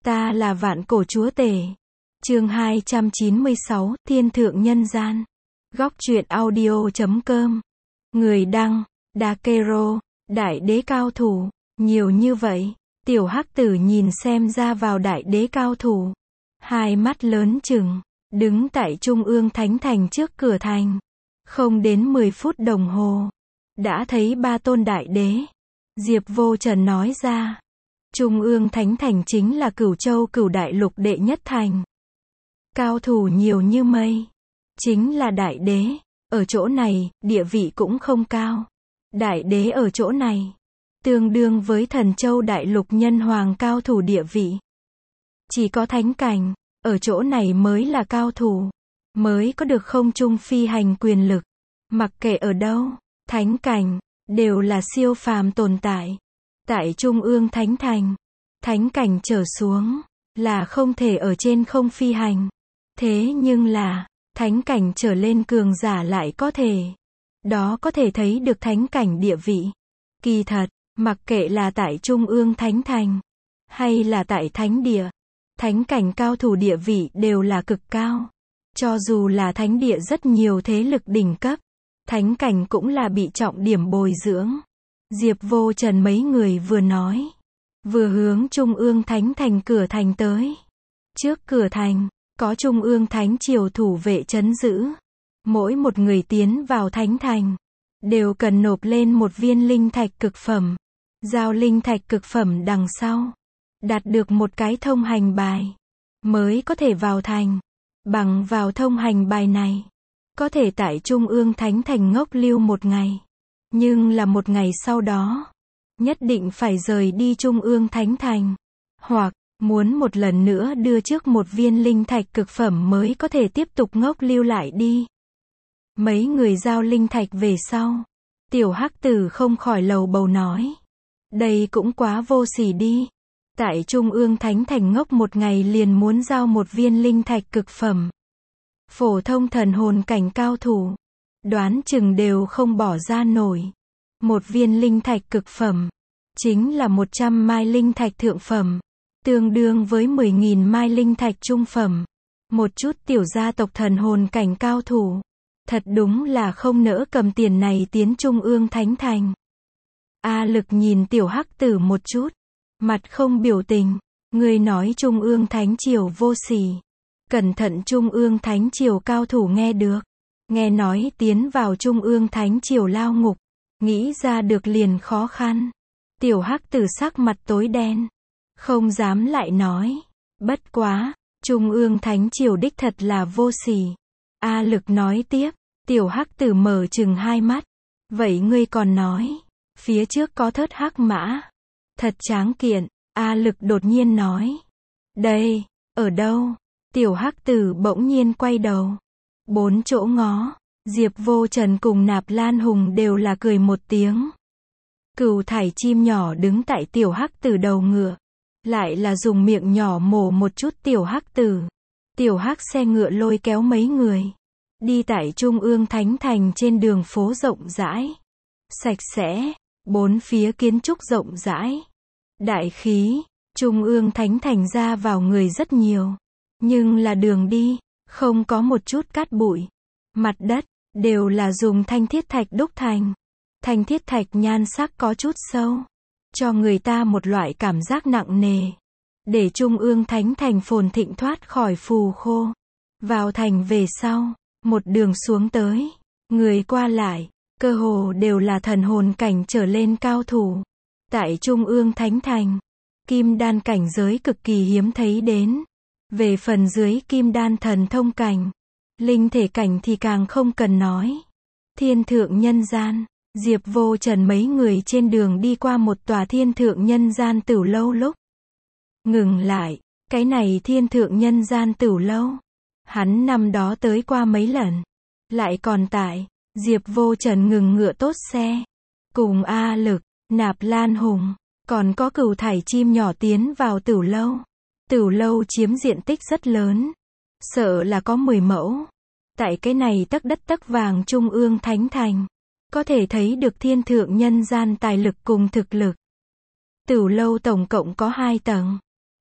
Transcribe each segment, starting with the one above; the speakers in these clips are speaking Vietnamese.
Ta là vạn cổ chúa tể. Chương 296, Thiên thượng nhân gian. Góc truyện audio.com. Người đăng, Dakero, đại đế cao thủ. Nhiều như vậy, tiểu hắc tử nhìn xem ra vào đại đế cao thủ. Hai mắt lớn chừng, đứng tại trung ương thánh thành trước cửa thành. Không đến 10 phút đồng hồ, đã thấy ba tôn đại đế. Diệp Vô Trần nói ra, trung ương thánh thành chính là Cửu Châu Cửu Đại Lục đệ nhất thành. Cao thủ nhiều như mây, chính là đại đế. Ở chỗ này, địa vị cũng không cao. Đại đế ở chỗ này, tương đương với Thần Châu Đại Lục nhân hoàng cao thủ địa vị. Chỉ có thánh cảnh, ở chỗ này mới là cao thủ, mới có được không trung phi hành quyền lực. Mặc kệ ở đâu, thánh cảnh, đều là siêu phàm tồn tại. Tại trung ương thánh thành, thánh cảnh trở xuống, là không thể ở trên không phi hành. Thế nhưng là, thánh cảnh trở lên cường giả lại có thể. Đó có thể thấy được thánh cảnh địa vị. Kỳ thật, mặc kệ là tại trung ương thánh thành, hay là tại thánh địa, thánh cảnh cao thủ địa vị đều là cực cao. Cho dù là thánh địa rất nhiều thế lực đỉnh cấp, thánh cảnh cũng là bị trọng điểm bồi dưỡng. Diệp Vô Trần mấy người vừa nói, vừa hướng trung ương thánh thành cửa thành tới. Trước cửa thành, có trung ương thánh triều thủ vệ trấn giữ. Mỗi một người tiến vào thánh thành, đều cần nộp lên một viên linh thạch cực phẩm. Giao linh thạch cực phẩm đằng sau, đạt được một cái thông hành bài, mới có thể vào thành. Bằng vào thông hành bài này, có thể tại trung ương thánh thành ngốc lưu một ngày. Nhưng là một ngày sau đó, nhất định phải rời đi trung ương thánh thành. Hoặc, muốn một lần nữa đưa trước một viên linh thạch cực phẩm mới có thể tiếp tục ngốc lưu lại đi. Mấy người giao linh thạch về sau, tiểu hắc tử không khỏi lầu bầu nói. Đây cũng quá vô sỉ đi. Tại trung ương thánh thành ngốc một ngày liền muốn giao một viên linh thạch cực phẩm. Phổ thông thần hồn cảnh cao thủ, đoán chừng đều không bỏ ra nổi. Một viên linh thạch cực phẩm, chính là 100 mai linh thạch thượng phẩm, tương đương với 10.000 mai linh thạch trung phẩm. Một chút tiểu gia tộc thần hồn cảnh cao thủ, thật đúng là không nỡ cầm tiền này tiến trung ương thánh thành. A Lực nhìn tiểu hắc tử một chút, mặt không biểu tình. Người nói trung ương thánh triều vô sỉ. Cẩn thận trung ương thánh triều cao thủ nghe được. Nghe nói tiến vào trung ương thánh triều lao ngục. Nghĩ ra được liền khó khăn. Tiểu hắc tử sắc mặt tối đen. Không dám lại nói. Bất quá, trung ương thánh triều đích thật là vô sỉ. A Lực nói tiếp. Tiểu hắc tử mở chừng hai mắt. Vậy ngươi còn nói. Phía trước có thớt hắc mã. Thật tráng kiện. A Lực đột nhiên nói. Đây, ở đâu? Tiểu hắc tử bỗng nhiên quay đầu. Bốn chỗ ngó, Diệp Vô Trần cùng Nạp Lan Hùng đều là cười một tiếng. Cừu thải chim nhỏ đứng tại tiểu hắc tử đầu ngựa. Lại là dùng miệng nhỏ mổ một chút tiểu hắc tử. Tiểu hắc xe ngựa lôi kéo mấy người. Đi tại trung ương thánh thành trên đường phố rộng rãi. Sạch sẽ, bốn phía kiến trúc rộng rãi. Đại khí, trung ương thánh thành ra vào người rất nhiều. Nhưng là đường đi, không có một chút cát bụi. Mặt đất, đều là dùng thanh thiết thạch đúc thành. Thanh thiết thạch nhan sắc có chút sâu, cho người ta một loại cảm giác nặng nề. Để trung ương thánh thành phồn thịnh thoát khỏi phù khô. Vào thành về sau, một đường xuống tới, người qua lại, cơ hồ đều là thần hồn cảnh trở lên cao thủ. Tại trung ương thánh thành, kim đan cảnh giới cực kỳ hiếm thấy đến. Về phần dưới kim đan thần thông cảnh, linh thể cảnh thì càng không cần nói. Thiên thượng nhân gian, Diệp Vô Trần mấy người trên đường đi qua một tòa thiên thượng nhân gian tửu lâu lúc. Ngừng lại, cái này thiên thượng nhân gian tửu lâu. Hắn năm đó tới qua mấy lần. Lại còn tại, Diệp Vô Trần ngừng ngựa tốt xe. Cùng A Lực, Nạp Lan Hùng, còn có cừu thải chim nhỏ tiến vào tửu lâu. Tửu lâu chiếm diện tích rất lớn. Sợ là có 10 mẫu. Tại cái này tấc đất tấc vàng trung ương thánh thành. Có thể thấy được thiên thượng nhân gian tài lực cùng thực lực. Tửu lâu tổng cộng có 2 tầng.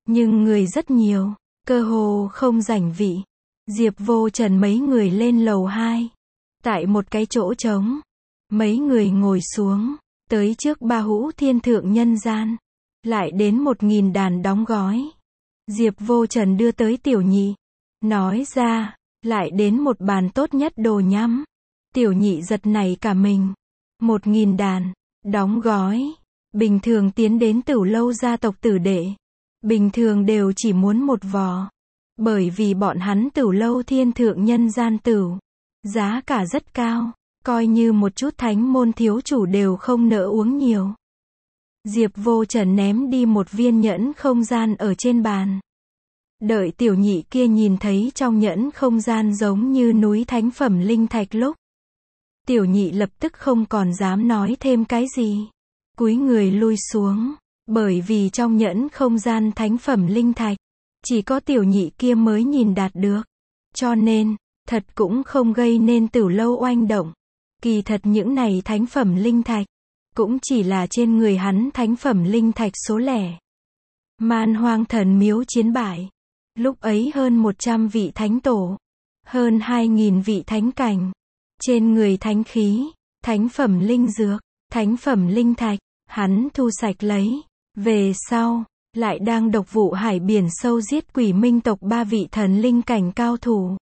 Nhưng người rất nhiều, cơ hồ không rảnh vị. Diệp Vô Trần mấy người lên lầu 2. Tại một cái chỗ trống, mấy người ngồi xuống, tới trước Ba Hũ Thiên Thượng Nhân Gian. Lại đến 1.000 đàn đóng gói. Diệp Vô Trần đưa tới Tiểu Nhị. Nói ra, lại đến một bàn tốt nhất đồ nhắm. Tiểu Nhị giật nảy cả mình. 1.000 đàn, đóng gói. Bình thường tiến đến Tửu Lâu gia tộc tử đệ. Bình thường đều chỉ muốn một vò. Bởi vì bọn hắn Tửu Lâu Thiên Thượng Nhân Gian tửu. Giá cả rất cao. Coi như một chút thánh môn thiếu chủ đều không nỡ uống nhiều. Diệp Vô Trần ném đi một viên nhẫn không gian ở trên bàn. Đợi Tiểu Nhị kia nhìn thấy trong nhẫn không gian giống như núi thánh phẩm linh thạch lúc. Tiểu Nhị lập tức không còn dám nói thêm cái gì. Cúi người lui xuống. Bởi vì trong nhẫn không gian thánh phẩm linh thạch, chỉ có Tiểu Nhị kia mới nhìn đạt được. Cho nên, thật cũng không gây nên Tửu Lâu oanh động. Kỳ thật những này thánh phẩm linh thạch, cũng chỉ là trên người hắn thánh phẩm linh thạch số lẻ. Man Hoang Thần Miếu chiến bại. Lúc ấy hơn 100 vị thánh tổ. Hơn 2.000 vị thánh cảnh. Trên người thánh khí, thánh phẩm linh dược, thánh phẩm linh thạch, hắn thu sạch lấy. Về sau, lại đang độc vụ hải biển sâu giết quỷ minh tộc 3 vị thần linh cảnh cao thủ.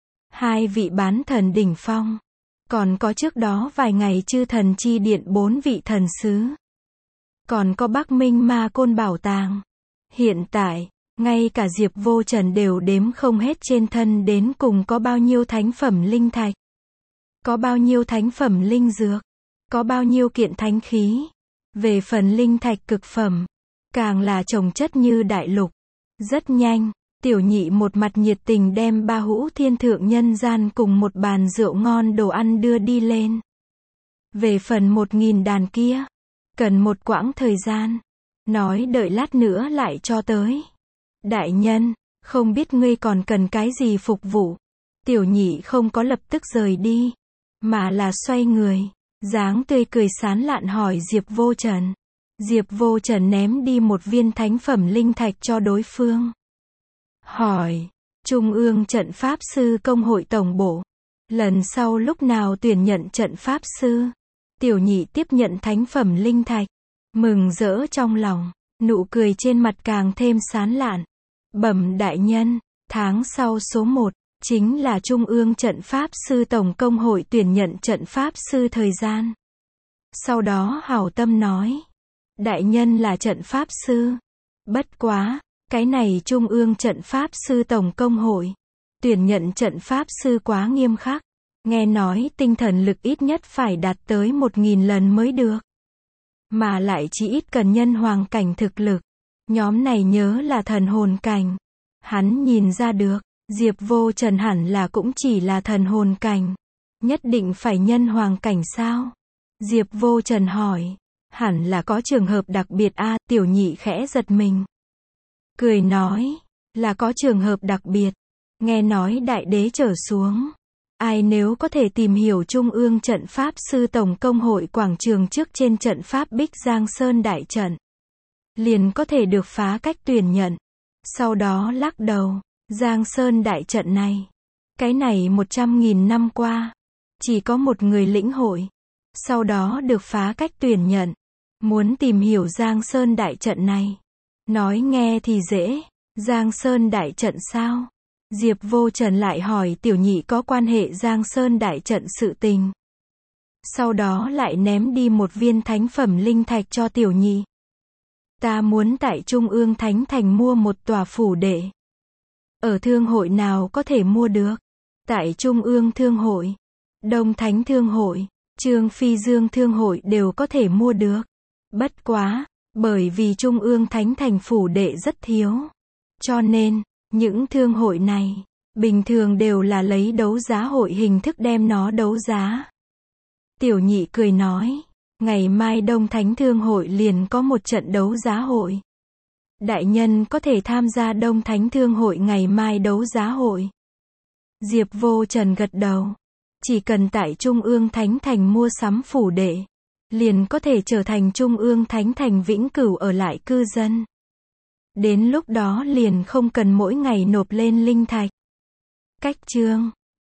2 vị bán thần đỉnh phong. Còn có trước đó vài ngày chư thần chi điện 4 vị thần sứ. Còn có Bắc Minh Ma Côn bảo tàng. Hiện tại, ngay cả Diệp Vô Trần đều đếm không hết trên thân đến cùng có bao nhiêu thánh phẩm linh thạch. Có bao nhiêu thánh phẩm linh dược. Có bao nhiêu kiện thánh khí. Về phần linh thạch cực phẩm, càng là chồng chất như đại lục. Rất nhanh, Tiểu Nhị một mặt nhiệt tình đem Ba Hũ Thiên Thượng Nhân Gian cùng một bàn rượu ngon đồ ăn đưa đi lên. Về phần 1.000 đàn kia, cần một quãng thời gian. Nói đợi lát nữa lại cho tới. Đại nhân, không biết ngươi còn cần cái gì phục vụ. Tiểu Nhị không có lập tức rời đi, mà là xoay người, dáng tươi cười sán lạn hỏi Diệp Vô Trần. Diệp Vô Trần ném đi một viên thánh phẩm linh thạch cho đối phương. Hỏi, Trung ương trận pháp sư công hội tổng bộ, lần sau lúc nào tuyển nhận trận pháp sư? Tiểu Nhị tiếp nhận thánh phẩm linh thạch, mừng rỡ trong lòng, nụ cười trên mặt càng thêm sán lạn. Bẩm đại nhân, tháng sau số 1, chính là Trung ương trận pháp sư tổng công hội tuyển nhận trận pháp sư thời gian. Sau đó hảo tâm nói, đại nhân là trận pháp sư. Bất quá, cái này Trung ương trận pháp sư tổng công hội, tuyển nhận trận pháp sư quá nghiêm khắc. Nghe nói tinh thần lực ít nhất phải đạt tới 1.000 lần mới được. Mà lại chỉ ít cần nhân hoàng cảnh thực lực. Nhóm này nhớ là thần hồn cảnh. Hắn nhìn ra được, Diệp Vô Trần hẳn là cũng chỉ là thần hồn cảnh. Nhất định phải nhân hoàng cảnh sao? Diệp Vô Trần hỏi. Hẳn là có trường hợp đặc biệt a. Tiểu Nhị khẽ giật mình. Cười nói, là có trường hợp đặc biệt. Nghe nói đại đế trở xuống. Ai nếu có thể tìm hiểu Trung ương trận pháp sư tổng công hội quảng trường trước trên trận pháp Bích Giang Sơn đại trận, liền có thể được phá cách tuyển nhận. Sau đó lắc đầu, Giang Sơn đại trận này, cái này 100.000 năm qua, chỉ có một người lĩnh hội. Sau đó được phá cách tuyển nhận. Muốn tìm hiểu Giang Sơn đại trận này, nói nghe thì dễ, Giang Sơn đại trận sao? Diệp Vô Trần lại hỏi Tiểu Nhị có quan hệ Giang Sơn đại trận sự tình. Sau đó lại ném đi một viên thánh phẩm linh thạch cho Tiểu Nhị. Ta muốn tại Trung ương Thánh Thành mua một tòa phủ đệ. Ở thương hội nào có thể mua được? Tại Trung ương Thương hội, Đông Thánh Thương hội, Trương Phi Dương Thương hội đều có thể mua được. Bất quá, bởi vì Trung ương Thánh Thành phủ đệ rất thiếu. Cho nên, những thương hội này, bình thường đều là lấy đấu giá hội hình thức đem nó đấu giá. Tiểu Nhị cười nói, ngày mai Đông Thánh Thương hội liền có một trận đấu giá hội. Đại nhân có thể tham gia Đông Thánh Thương hội ngày mai đấu giá hội. Diệp Vô Trần gật đầu. Chỉ cần tại Trung ương Thánh Thành mua sắm phủ đệ, liền có thể trở thành Trung ương Thánh Thành vĩnh cửu ở lại cư dân. Đến lúc đó liền không cần mỗi ngày nộp lên linh thạch. Cách chương